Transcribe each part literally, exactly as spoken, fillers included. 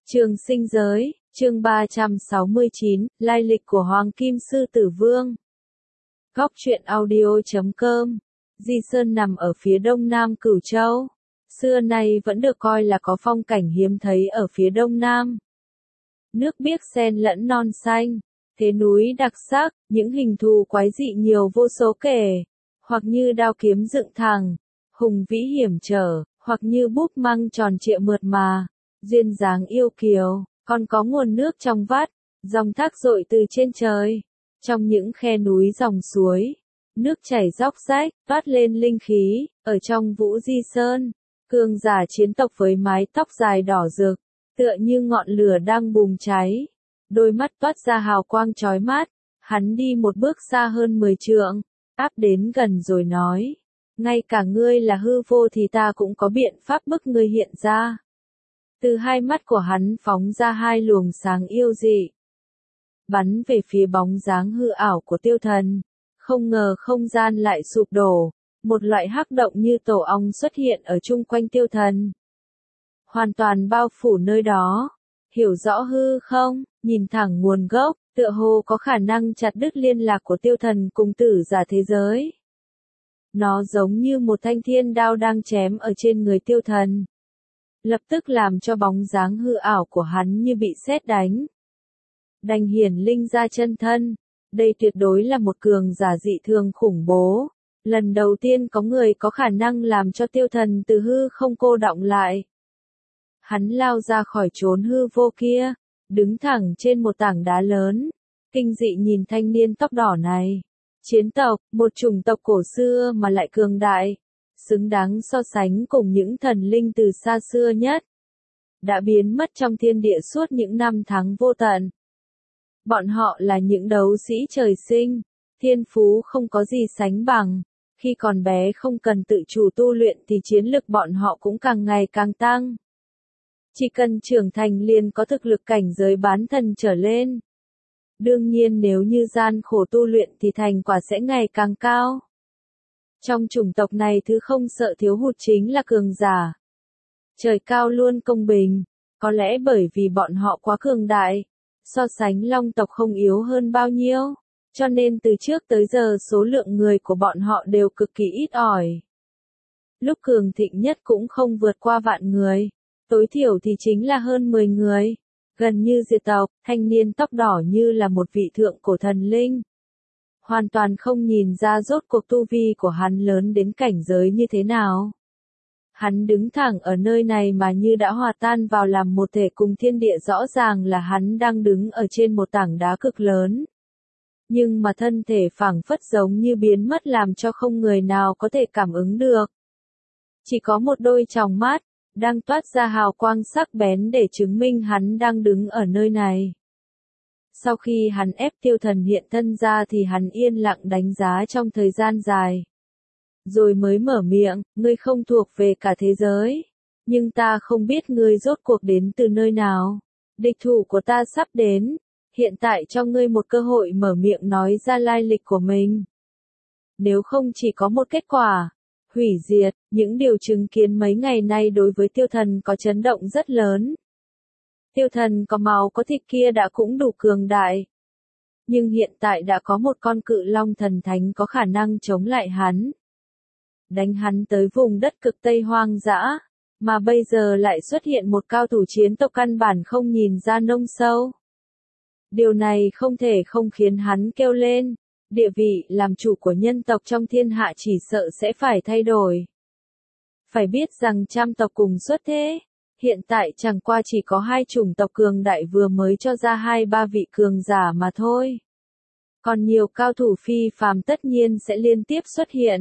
Trường sinh giới, chương ba trăm sáu mươi chín, lai lịch của Hoàng Kim Sư Tử Vương. Góc truyện audio chấm com. Di Sơn nằm ở phía đông nam Cửu Châu. Xưa nay vẫn được coi là có phong cảnh hiếm thấy ở phía đông nam. Nước biếc xen lẫn non xanh, thế núi đặc sắc, những hình thù quái dị nhiều vô số kể, hoặc như đao kiếm dựng thẳng, hùng vĩ hiểm trở, hoặc như búp măng tròn trịa mượt mà, duyên dáng yêu kiều, còn có nguồn nước trong vắt, dòng thác dội từ trên trời. Trong những khe núi dòng suối, nước chảy róc rách, toát lên linh khí. Ở trong Vũ Di Sơn, cường giả chiến tộc với mái tóc dài đỏ rực, tựa như ngọn lửa đang bùng cháy, đôi mắt toát ra hào quang chói mắt. Hắn đi một bước xa hơn mười trượng, áp đến gần rồi nói: ngay cả ngươi là hư vô thì ta cũng có biện pháp bức ngươi hiện ra. Từ hai mắt của hắn phóng ra hai luồng sáng yêu dị, bắn về phía bóng dáng hư ảo của Tiêu Thần. Không ngờ không gian lại sụp đổ, một loại hắc động như tổ ong xuất hiện ở chung quanh Tiêu Thần, hoàn toàn bao phủ nơi đó. Hiểu rõ hư không, nhìn thẳng nguồn gốc, tựa hồ có khả năng chặt đứt liên lạc của Tiêu Thần cùng tử giả thế giới. Nó giống như một thanh thiên đao đang chém ở trên người Tiêu Thần, lập tức làm cho bóng dáng hư ảo của hắn như bị sét đánh. Đành hiển linh ra chân thân, đây tuyệt đối là một cường giả dị thường khủng bố. Lần đầu tiên có người có khả năng làm cho Tiêu Thần từ hư không cô đọng lại. Hắn lao ra khỏi chốn hư vô kia, đứng thẳng trên một tảng đá lớn, kinh dị nhìn thanh niên tóc đỏ này. Chiến tộc, một chủng tộc cổ xưa mà lại cường đại, xứng đáng so sánh cùng những thần linh từ xa xưa nhất, đã biến mất trong thiên địa suốt những năm tháng vô tận. Bọn họ là những đấu sĩ trời sinh, thiên phú không có gì sánh bằng. Khi còn bé không cần tự chủ tu luyện thì chiến lực bọn họ cũng càng ngày càng tăng. Chỉ cần trưởng thành liền có thực lực cảnh giới bán thần trở lên. Đương nhiên nếu như gian khổ tu luyện thì thành quả sẽ ngày càng cao. Trong chủng tộc này thứ không sợ thiếu hụt chính là cường giả. Trời cao luôn công bình, có lẽ bởi vì bọn họ quá cường đại, so sánh long tộc không yếu hơn bao nhiêu, cho nên từ trước tới giờ số lượng người của bọn họ đều cực kỳ ít ỏi. Lúc cường thịnh nhất cũng không vượt qua vạn người, tối thiểu thì chính là hơn mười người. Gần như diệt tộc, thanh niên tóc đỏ như là một vị thượng cổ thần linh. Hoàn toàn không nhìn ra rốt cuộc tu vi của hắn lớn đến cảnh giới như thế nào. Hắn đứng thẳng ở nơi này mà như đã hòa tan vào làm một thể cùng thiên địa, rõ ràng là hắn đang đứng ở trên một tảng đá cực lớn. Nhưng mà thân thể phảng phất giống như biến mất làm cho không người nào có thể cảm ứng được. Chỉ có một đôi tròng mắt đang toát ra hào quang sắc bén để chứng minh hắn đang đứng ở nơi này. Sau khi hắn ép Tiêu Thần hiện thân ra thì hắn yên lặng đánh giá trong thời gian dài. Rồi mới mở miệng: ngươi không thuộc về cả thế giới, nhưng ta không biết ngươi rốt cuộc đến từ nơi nào. Địch thủ của ta sắp đến, hiện tại cho ngươi một cơ hội mở miệng nói ra lai lịch của mình. Nếu không chỉ có một kết quả, hủy diệt. Những điều chứng kiến mấy ngày nay đối với Tiêu Thần có chấn động rất lớn. Tiêu Thần có máu có thịt kia đã cũng đủ cường đại. Nhưng hiện tại đã có một con cự long thần thánh có khả năng chống lại hắn, đánh hắn tới vùng đất cực Tây hoang dã, mà bây giờ lại xuất hiện một cao thủ chiến tộc căn bản không nhìn ra nông sâu. Điều này không thể không khiến hắn kêu lên, địa vị làm chủ của nhân tộc trong thiên hạ chỉ sợ sẽ phải thay đổi. Phải biết rằng trăm tộc cùng xuất thế, hiện tại chẳng qua chỉ có hai chủng tộc cường đại vừa mới cho ra hai ba vị cường giả mà thôi. Còn nhiều cao thủ phi phàm tất nhiên sẽ liên tiếp xuất hiện.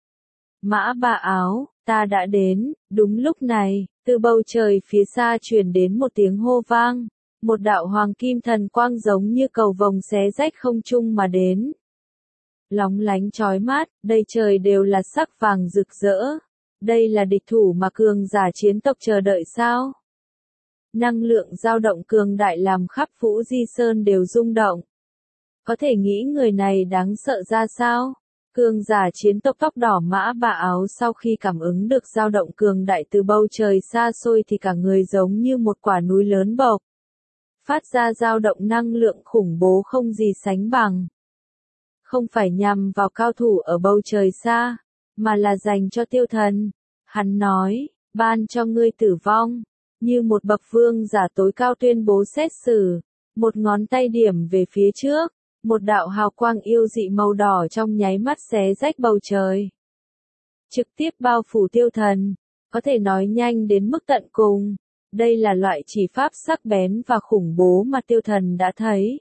Mã Bà Áo, ta đã đến. Đúng lúc này, từ bầu trời phía xa truyền đến một tiếng hô vang, một đạo hoàng kim thần quang giống như cầu vồng xé rách không trung mà đến. Lóng lánh chói mắt, đầy trời đều là sắc vàng rực rỡ. Đây là địch thủ mà cường giả chiến tộc chờ đợi sao? Năng lượng dao động cường đại làm khắp Vũ Di Sơn đều rung động. Có thể nghĩ người này đáng sợ ra sao? Cường giả chiến tộc tóc đỏ Mã Bà Áo sau khi cảm ứng được dao động cường đại từ bầu trời xa xôi thì cả người giống như một quả núi lớn bộc. Phát ra dao động năng lượng khủng bố không gì sánh bằng. Không phải nhằm vào cao thủ ở bầu trời xa, mà là dành cho Tiêu Thần. Hắn nói, ban cho ngươi tử vong, như một bậc vương giả tối cao tuyên bố xét xử, một ngón tay điểm về phía trước, một đạo hào quang yêu dị màu đỏ trong nháy mắt xé rách bầu trời. Trực tiếp bao phủ Tiêu Thần, có thể nói nhanh đến mức tận cùng. Đây là loại chỉ pháp sắc bén và khủng bố mà Tiêu Thần đã thấy.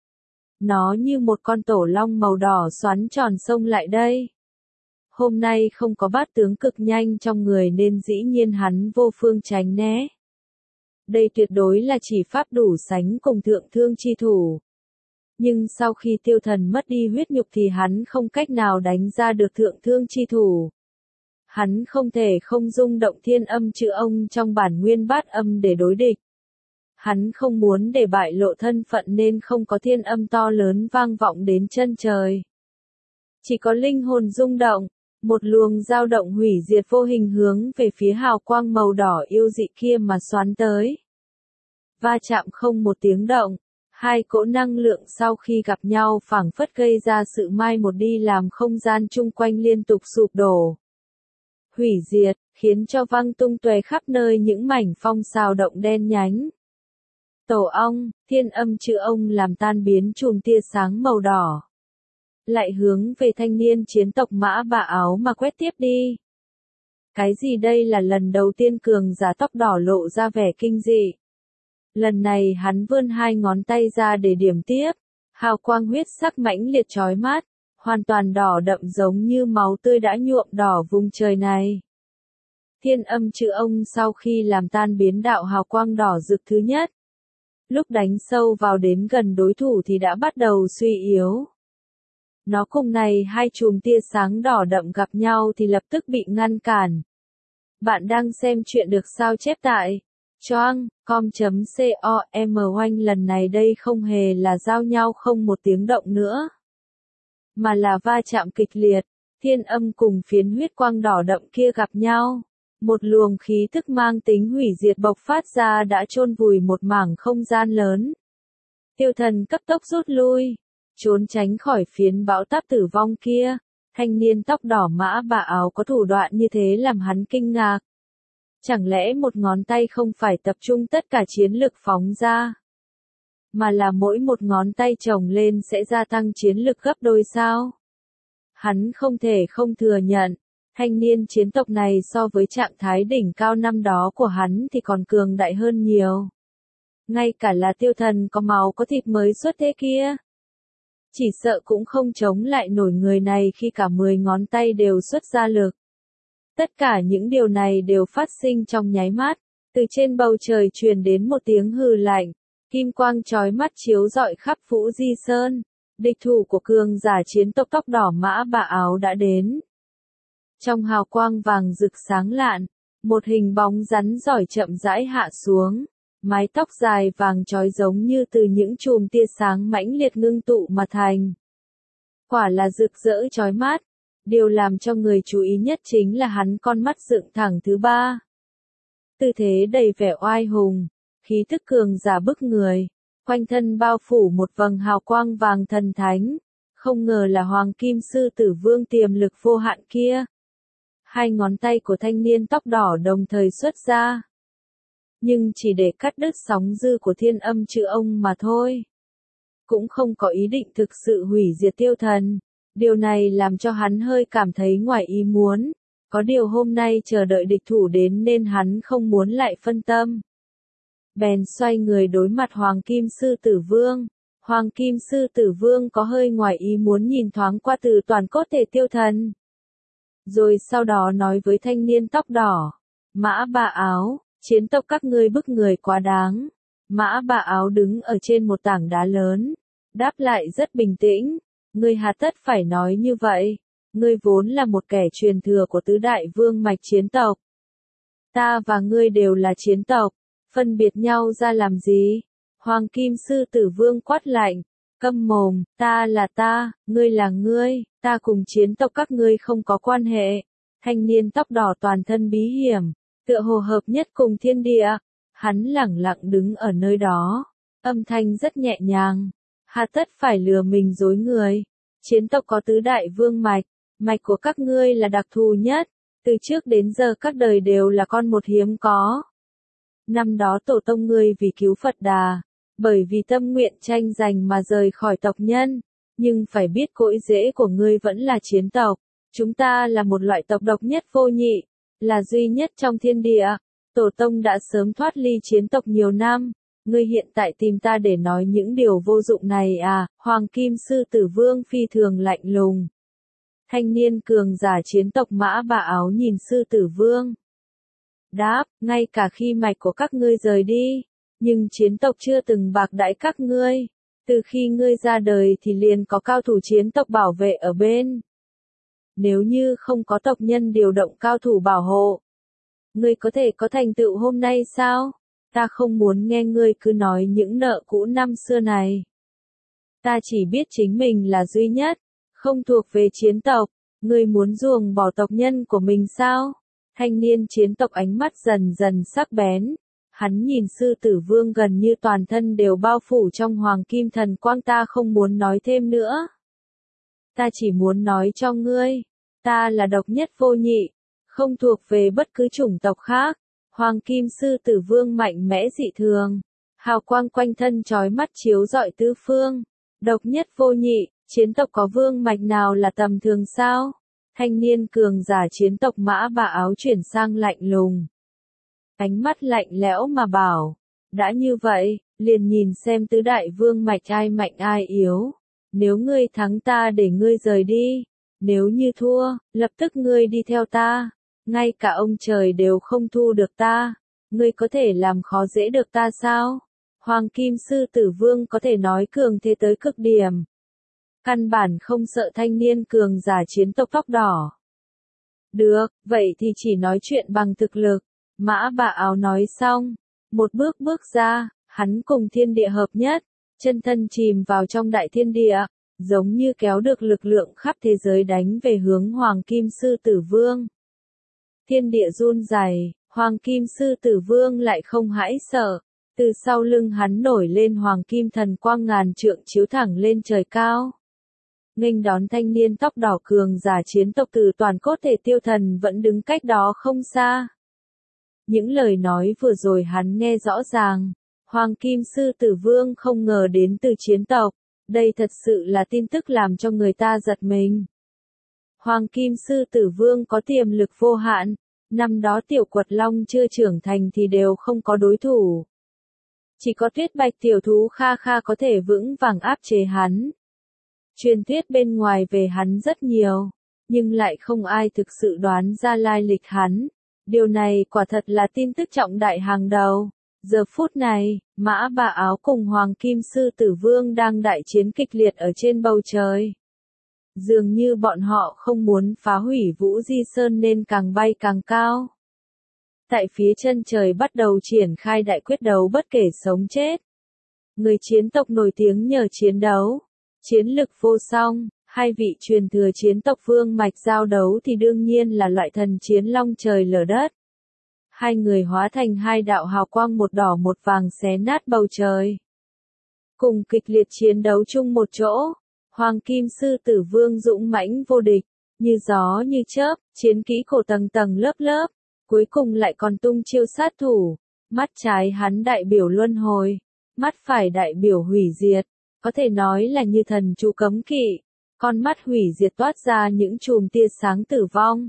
Nó như một con tổ long màu đỏ xoắn tròn xông lại đây. Hôm nay không có bát tướng cực nhanh trong người nên dĩ nhiên hắn vô phương tránh né. Đây tuyệt đối là chỉ pháp đủ sánh cùng thượng thương chi thủ. Nhưng sau khi Tiêu Thần mất đi huyết nhục thì hắn không cách nào đánh ra được thượng thương chi thủ. Hắn không thể không rung động thiên âm chữ ông trong bản nguyên bát âm để đối địch. Hắn không muốn để bại lộ thân phận nên không có thiên âm to lớn vang vọng đến chân trời. Chỉ có linh hồn rung động, một luồng dao động hủy diệt vô hình hướng về phía hào quang màu đỏ yêu dị kia mà xoắn tới. Va chạm không một tiếng động, hai cỗ năng lượng sau khi gặp nhau phảng phất gây ra sự mai một đi làm không gian chung quanh liên tục sụp đổ. Hủy diệt, khiến cho văng tung tóe khắp nơi những mảnh phong xào động đen nhánh. Tổ ong, thiên âm chữ ông làm tan biến chùm tia sáng màu đỏ. Lại hướng về thanh niên chiến tộc Mã Bà Áo mà quét tiếp đi. Cái gì đây là lần đầu tiên cường giả tóc đỏ lộ ra vẻ kinh dị. Lần này hắn vươn hai ngón tay ra để điểm tiếp, hào quang huyết sắc mãnh liệt chói mắt, hoàn toàn đỏ đậm giống như máu tươi đã nhuộm đỏ vùng trời này. Thiên âm chữ ông sau khi làm tan biến đạo hào quang đỏ rực thứ nhất. Lúc đánh sâu vào đến gần đối thủ thì đã bắt đầu suy yếu. Nó cùng này hai chùm tia sáng đỏ đậm gặp nhau thì lập tức bị ngăn cản. Bạn đang xem chuyện được sao chép tại choang com chấm com oanh lần này đây không hề là giao nhau không một tiếng động nữa. Mà là va chạm kịch liệt, thiên âm cùng phiến huyết quang đỏ đậm kia gặp nhau. Một luồng khí thức mang tính hủy diệt bộc phát ra đã chôn vùi một mảng không gian lớn. Tiêu Thần cấp tốc rút lui, trốn tránh khỏi phiến bão táp tử vong kia. Thanh niên tóc đỏ Mã Bà Áo có thủ đoạn như thế làm hắn kinh ngạc. Chẳng lẽ một ngón tay không phải tập trung tất cả chiến lực phóng ra, mà là mỗi một ngón tay chồng lên sẽ gia tăng chiến lực gấp đôi sao? Hắn không thể không thừa nhận, thanh niên chiến tộc này so với trạng thái đỉnh cao năm đó của hắn thì còn cường đại hơn nhiều. Ngay cả là Tiêu Thần có máu có thịt mới xuất thế kia, chỉ sợ cũng không chống lại nổi người này khi cả mười ngón tay đều xuất ra lực. Tất cả những điều này đều phát sinh trong nháy mắt, từ trên bầu trời truyền đến một tiếng hừ lạnh, kim quang chói mắt chiếu rọi khắp Vũ Di Sơn, địch thủ của cường giả chiến tộc tóc đỏ Mã Bà Áo đã đến. Trong hào quang vàng rực sáng lạn, một hình bóng rắn giỏi chậm rãi hạ xuống, mái tóc dài vàng chói giống như từ những chùm tia sáng mãnh liệt ngưng tụ mà thành. Quả là rực rỡ chói mắt. Điều làm cho người chú ý nhất chính là hắn con mắt dựng thẳng thứ ba. Tư thế đầy vẻ oai hùng, khí tức cường giả bức người, quanh thân bao phủ một vầng hào quang vàng thần thánh, không ngờ là Hoàng Kim Sư Tử Vương tiềm lực vô hạn kia. Hai ngón tay của thanh niên tóc đỏ đồng thời xuất ra, nhưng chỉ để cắt đứt sóng dư của thiên âm chữ ông mà thôi. Cũng không có ý định thực sự hủy diệt Tiêu Thần. Điều này làm cho hắn hơi cảm thấy ngoài ý muốn, có điều hôm nay chờ đợi địch thủ đến nên hắn không muốn lại phân tâm. Bèn xoay người đối mặt Hoàng Kim Sư Tử Vương. Hoàng Kim Sư Tử Vương có hơi ngoài ý muốn nhìn thoáng qua từ toàn cốt thể Tiêu Thần. Rồi sau đó nói với thanh niên tóc đỏ, Mã Bà Áo, chiến tộc các ngươi bức người quá đáng. Mã Bà Áo đứng ở trên một tảng đá lớn, đáp lại rất bình tĩnh. Ngươi hà tất phải nói như vậy, ngươi vốn là một kẻ truyền thừa của tứ đại vương mạch chiến tộc. Ta và ngươi đều là chiến tộc, phân biệt nhau ra làm gì? Hoàng Kim Sư Tử Vương quát lạnh, câm mồm, ta là ta, ngươi là ngươi, Ta cùng chiến tộc các ngươi không có quan hệ. Thanh niên tóc đỏ toàn thân bí hiểm, tựa hồ hợp nhất cùng thiên địa. Hắn lẳng lặng đứng ở nơi đó, âm thanh rất nhẹ nhàng. Hà tất phải lừa mình dối người. Chiến tộc có tứ đại vương mạch, mạch của các ngươi là đặc thù nhất, từ trước đến giờ các đời đều là con một hiếm có. Năm đó tổ tông ngươi vì cứu Phật Đà, bởi vì tâm nguyện tranh giành mà rời khỏi tộc nhân, nhưng phải biết cội rễ của ngươi vẫn là chiến tộc. Chúng ta là một loại tộc độc nhất vô nhị, là duy nhất trong thiên địa. Tổ tông đã sớm thoát ly chiến tộc nhiều năm, ngươi hiện tại tìm ta để nói những điều vô dụng này à? Hoàng Kim Sư Tử Vương phi thường lạnh lùng. Thanh niên cường giả chiến tộc Mã Bà Áo nhìn Sư Tử Vương. Đáp, ngay cả khi mạch của các ngươi rời đi, nhưng chiến tộc chưa từng bạc đãi các ngươi. Từ khi ngươi ra đời thì liền có cao thủ chiến tộc bảo vệ ở bên. Nếu như không có tộc nhân điều động cao thủ bảo hộ, ngươi có thể có thành tựu hôm nay sao? Ta không muốn nghe ngươi cứ nói những nợ cũ năm xưa này. Ta chỉ biết chính mình là duy nhất, không thuộc về chiến tộc. Ngươi muốn ruồng bỏ tộc nhân của mình sao? Thanh niên chiến tộc ánh mắt dần dần sắc bén. Hắn nhìn Sư Tử Vương gần như toàn thân đều bao phủ trong hoàng kim thần quang. Ta không muốn nói thêm nữa. Ta chỉ muốn nói cho ngươi, ta là độc nhất vô nhị, không thuộc về bất cứ chủng tộc khác. Hoàng Kim Sư Tử Vương mạnh mẽ dị thường, hào quang quanh thân chói mắt chiếu rọi tứ phương. Độc nhất vô nhị, chiến tộc có vương mạch nào là tầm thường sao? Thanh niên cường giả chiến tộc Mã Bà Áo chuyển sang lạnh lùng. Ánh mắt lạnh lẽo mà bảo, đã như vậy, liền nhìn xem tứ đại vương mạch ai mạnh ai yếu. Nếu ngươi thắng ta để ngươi rời đi, nếu như thua, lập tức ngươi đi theo ta. Ngay cả ông trời đều không thu được ta, ngươi có thể làm khó dễ được ta sao? Hoàng Kim Sư Tử Vương có thể nói cường thế tới cực điểm. Căn bản không sợ thanh niên cường giả chiến tộc tóc đỏ. Được, vậy thì chỉ nói chuyện bằng thực lực. Mã Bà Áo nói xong, một bước bước ra, hắn cùng thiên địa hợp nhất, chân thân chìm vào trong đại thiên địa, giống như kéo được lực lượng khắp thế giới đánh về hướng Hoàng Kim Sư Tử Vương. Thiên địa run rẩy, Hoàng Kim Sư Tử Vương lại không hãi sợ, từ sau lưng hắn nổi lên hoàng kim thần quang ngàn trượng chiếu thẳng lên trời cao. Nghênh đón thanh niên tóc đỏ cường giả chiến tộc từ toàn cốt thể tiêu thần vẫn đứng cách đó không xa. Những lời nói vừa rồi hắn nghe rõ ràng, Hoàng Kim Sư Tử Vương không ngờ đến từ chiến tộc, đây thật sự là tin tức làm cho người ta giật mình. Hoàng Kim Sư Tử Vương có tiềm lực vô hạn, năm đó Tiểu Quật Long chưa trưởng thành thì đều không có đối thủ. Chỉ có Tuyết Bạch tiểu thú Kha Kha có thể vững vàng áp chế hắn. Truyền thuyết bên ngoài về hắn rất nhiều, nhưng lại không ai thực sự đoán ra lai lịch hắn. Điều này quả thật là tin tức trọng đại hàng đầu. Giờ phút này, Mã Bà Áo cùng Hoàng Kim Sư Tử Vương đang đại chiến kịch liệt ở trên bầu trời. Dường như bọn họ không muốn phá hủy Vũ Di Sơn nên càng bay càng cao. Tại phía chân trời bắt đầu triển khai đại quyết đấu bất kể sống chết. Người chiến tộc nổi tiếng nhờ chiến đấu, chiến lực vô song, hai vị truyền thừa chiến tộc vương mạch giao đấu thì đương nhiên là loại thần chiến long trời lở đất. Hai người hóa thành hai đạo hào quang một đỏ một vàng xé nát bầu trời. Cùng kịch liệt chiến đấu chung một chỗ, Hoàng Kim Sư Tử Vương dũng mãnh vô địch, như gió như chớp, chiến kỹ cổ tầng tầng lớp lớp, cuối cùng lại còn tung chiêu sát thủ. Mắt trái hắn đại biểu luân hồi, mắt phải đại biểu hủy diệt, có thể nói là như thần chú cấm kỵ. Con mắt hủy diệt toát ra những chùm tia sáng tử vong,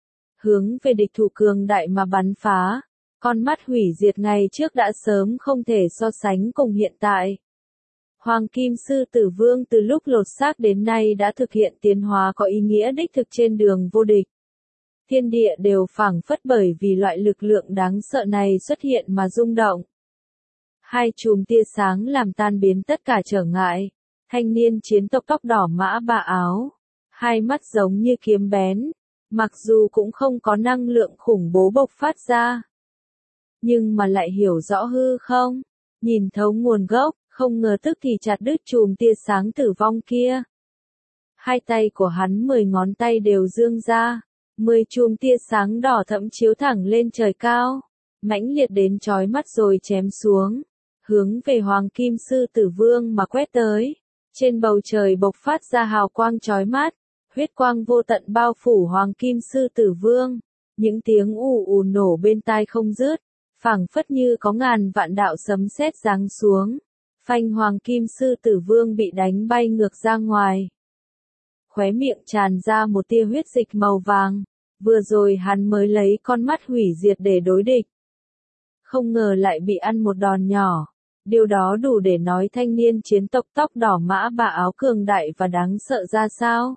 hướng về địch thủ cường đại mà bắn phá. Con mắt hủy diệt ngày trước đã sớm không thể so sánh cùng hiện tại. Hoàng Kim Sư Tử Vương từ lúc lột xác đến nay đã thực hiện tiến hóa có ý nghĩa đích thực trên đường vô địch. Thiên địa đều phảng phất bởi vì loại lực lượng đáng sợ này xuất hiện mà rung động. Hai chùm tia sáng làm tan biến tất cả trở ngại. Thanh niên chiến tộc tóc đỏ Mã Bà Áo, hai mắt giống như kiếm bén, mặc dù cũng không có năng lượng khủng bố bộc phát ra, nhưng mà lại hiểu rõ hư không, nhìn thấu nguồn gốc, không ngờ tức thì chặt đứt chùm tia sáng tử vong kia. Hai tay của hắn mười ngón tay đều dương ra, mười chùm tia sáng đỏ thẫm chiếu thẳng lên trời cao, mãnh liệt đến chói mắt rồi chém xuống, hướng về Hoàng Kim Sư Tử Vương mà quét tới. Trên bầu trời bộc phát ra hào quang chói mắt, huyết quang vô tận bao phủ Hoàng Kim Sư Tử Vương, những tiếng ù ù nổ bên tai không dứt, phảng phất như có ngàn vạn đạo sấm sét giáng xuống, phanh Hoàng Kim Sư Tử Vương bị đánh bay ngược ra ngoài. Khóe miệng tràn ra một tia huyết dịch màu vàng, vừa rồi hắn mới lấy con mắt hủy diệt để đối địch. Không ngờ lại bị ăn một đòn nhỏ, điều đó đủ để nói thanh niên chiến tộc tóc đỏ Mã Bà Áo cường đại và đáng sợ ra sao.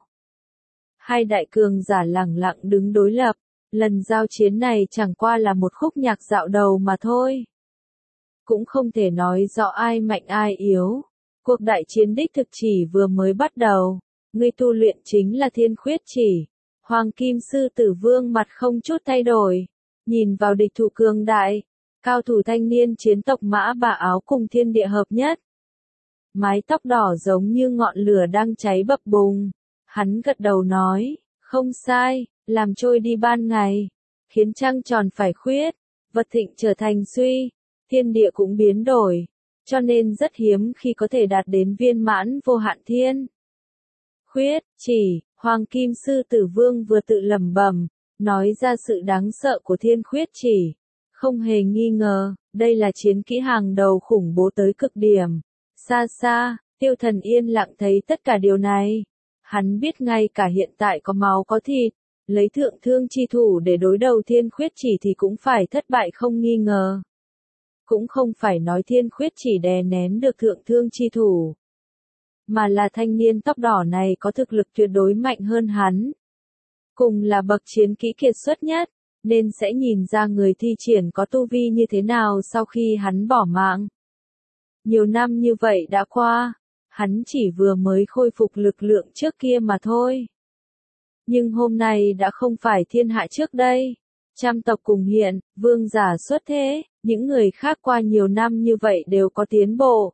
Hai đại cường giả lẳng lặng đứng đối lập, lần giao chiến này chẳng qua là một khúc nhạc dạo đầu mà thôi. Cũng không thể nói rõ ai mạnh ai yếu, cuộc đại chiến đích thực chỉ vừa mới bắt đầu. Người tu luyện chính là Thiên Khuyết Chỉ. Hoàng Kim Sư Tử Vương mặt không chút thay đổi, nhìn vào địch thủ cường đại, cao thủ thanh niên chiến tộc Mã Bà Áo cùng thiên địa hợp nhất. Mái tóc đỏ giống như ngọn lửa đang cháy bập bùng, hắn gật đầu nói, không sai, làm trôi đi ban ngày, khiến trăng tròn phải khuyết, vật thịnh trở thành suy, thiên địa cũng biến đổi, cho nên rất hiếm khi có thể đạt đến viên mãn vô hạn thiên. Khuyết chỉ, Hoàng Kim Sư Tử Vương vừa tự lẩm bẩm, nói ra sự đáng sợ của Thiên Khuyết Chỉ. Không hề nghi ngờ, đây là chiến kỹ hàng đầu khủng bố tới cực điểm. Xa xa, Tiêu Thần yên lặng thấy tất cả điều này. Hắn biết ngay cả hiện tại có máu có thịt, lấy thượng thương chi thủ để đối đầu Thiên Khuyết Chỉ thì cũng phải thất bại không nghi ngờ. Cũng không phải nói Thiên Khuyết Chỉ đè nén được thượng thương chi thủ, mà là thanh niên tóc đỏ này có thực lực tuyệt đối mạnh hơn hắn. Cùng là bậc chiến kỹ kiệt xuất nhất, nên sẽ nhìn ra người thi triển có tu vi như thế nào sau khi hắn bỏ mạng. Nhiều năm như vậy đã qua, hắn chỉ vừa mới khôi phục lực lượng trước kia mà thôi. Nhưng hôm nay đã không phải thiên hạ trước đây. Trăm tộc cùng hiện, vương giả xuất thế, những người khác qua nhiều năm như vậy đều có tiến bộ.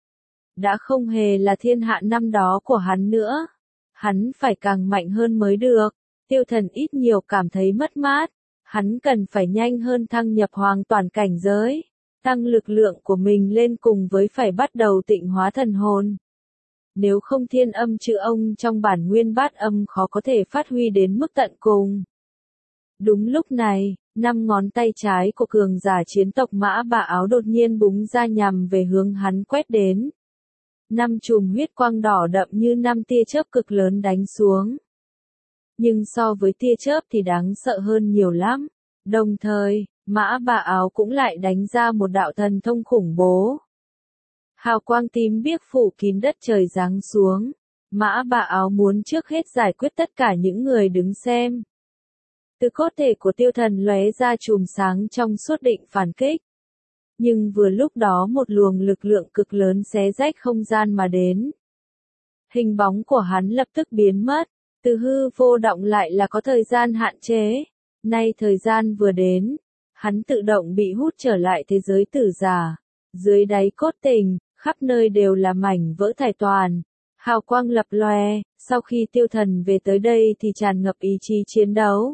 Đã không hề là thiên hạ năm đó của hắn nữa. Hắn phải càng mạnh hơn mới được. Tiêu Thần ít nhiều cảm thấy mất mát. Hắn cần phải nhanh hơn thăng nhập hoàn toàn cảnh giới. Tăng lực lượng của mình lên cùng với phải bắt đầu tịnh hóa thần hồn. Nếu không thiên âm chữ ông trong bản nguyên bát âm khó có thể phát huy đến mức tận cùng. Đúng lúc này, năm ngón tay trái của cường giả chiến tộc Mã Bà Áo đột nhiên búng ra nhằm về hướng hắn quét đến. Năm chùm huyết quang đỏ đậm như năm tia chớp cực lớn đánh xuống. Nhưng so với tia chớp thì đáng sợ hơn nhiều lắm. Đồng thời, Mã Bà Áo cũng lại đánh ra một đạo thần thông khủng bố. Hào quang tím biếc phủ kín đất trời giáng xuống. Mã Bà Áo muốn trước hết giải quyết tất cả những người đứng xem. Từ cốt thể của Tiêu Thần lóe ra chùm sáng trong suốt định phản kích. Nhưng vừa lúc đó một luồng lực lượng cực lớn xé rách không gian mà đến. Hình bóng của hắn lập tức biến mất, từ hư vô động lại là có thời gian hạn chế. Nay thời gian vừa đến, hắn tự động bị hút trở lại thế giới tử giả. Dưới đáy cốt tình, khắp nơi đều là mảnh vỡ thải toàn. Hào quang lập lòe, sau khi Tiêu Thần về tới đây thì tràn ngập ý chí chiến đấu.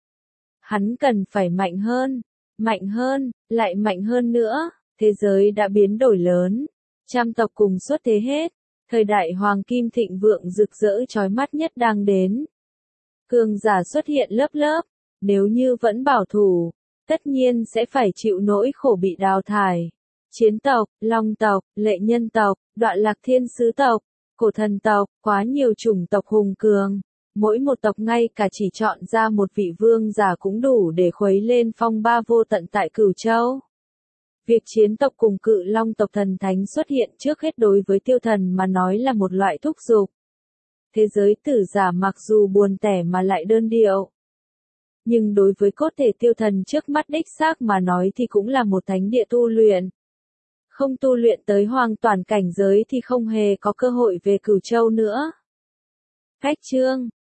Hắn cần phải mạnh hơn, mạnh hơn, lại mạnh hơn nữa, thế giới đã biến đổi lớn. Trăm tộc cùng xuất thế hết, thời đại hoàng kim thịnh vượng rực rỡ chói mắt nhất đang đến. Cường giả xuất hiện lớp lớp, nếu như vẫn bảo thủ, tất nhiên sẽ phải chịu nỗi khổ bị đào thải. Chiến tộc, long tộc, lệ nhân tộc, Đoạn Lạc Thiên Sứ tộc, cổ thần tộc, quá nhiều chủng tộc hùng cường. Mỗi một tộc ngay cả chỉ chọn ra một vị vương giả cũng đủ để khuấy lên phong ba vô tận tại Cửu Châu. Việc chiến tộc cùng Cự Long tộc thần thánh xuất hiện trước hết đối với Tiêu Thần mà nói là một loại thúc giục. Thế giới tử giả mặc dù buồn tẻ mà lại đơn điệu. Nhưng đối với cốt thể Tiêu Thần trước mắt đích xác mà nói thì cũng là một thánh địa tu luyện. Không tu luyện tới hoàn toàn cảnh giới thì không hề có cơ hội về Cửu Châu nữa. Cách chương